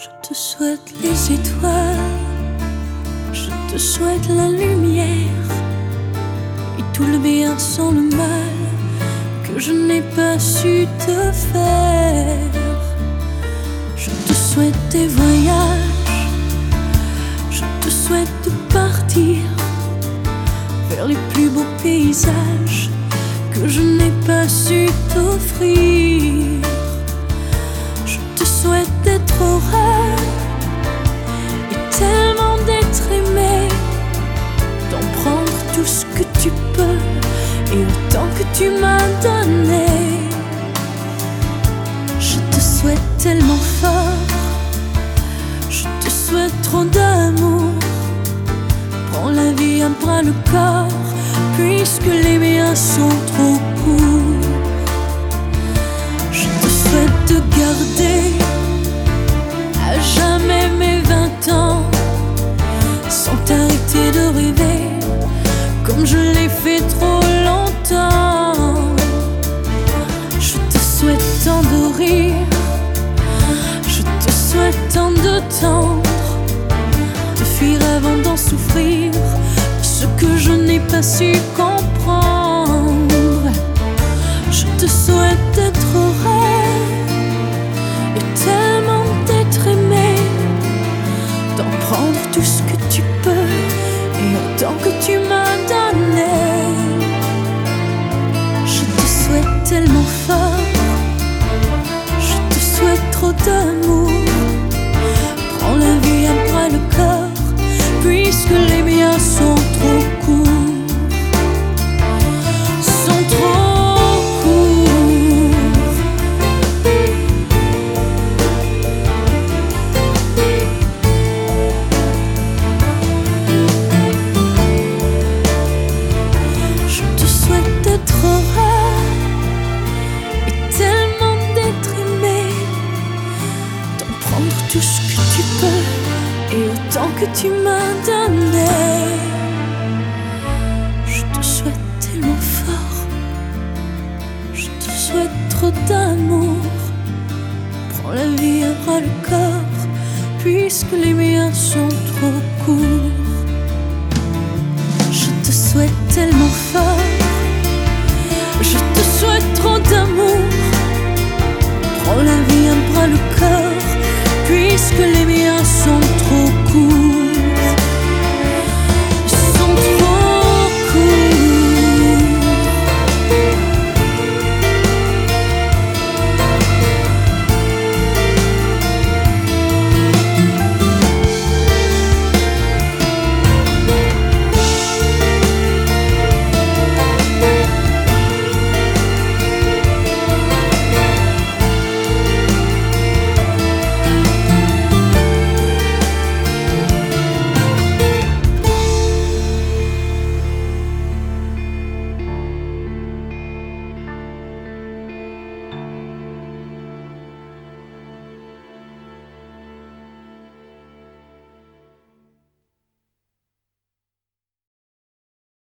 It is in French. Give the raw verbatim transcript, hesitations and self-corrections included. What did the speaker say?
Je te souhaite les étoiles, je te souhaite la lumière et tout le bien sans le mal que je n'ai pas su te faire. Je te souhaite des voyages, je te souhaite de partir vers les plus beaux paysages que je n'ai pas su t'offrir. Je te souhaite d'être heureux et tellement d'être aimé, d'en prendre tout ce que tu peux et autant que tu m'as donné. Je te souhaite tellement fort, je te souhaite trop d'amour. Prends la vie à bras le corps, puisque les miens sont trop courts. Je te souhaite de garder à jamais mes vingt ans, sans t'arrêter de rêver comme je l'ai fait trop longtemps. Je te souhaite tant de rire, je te souhaite tant de tendre, de fuir avant d'en souffrir ce que je n'ai pas su comprendre. Je te souhaite d'être heureux et tellement d'être aimé, d'en prendre tout ce que tu peux et autant que tu m'as donné. Je te souhaite tellement fort, je te souhaite trop d'amour. Prends la vie à bras le corps, puisque les miens sont trop courts, sont trop courts. Je te souhaite d'être heureux et tellement d'être aimé, d'en prendre tout ce que tu peux et autant que tu m'as donné. Je te souhaite tellement fort, je te souhaite trop d'amour. Prends la vie à bras le corps, puisque les miens sont trop courts.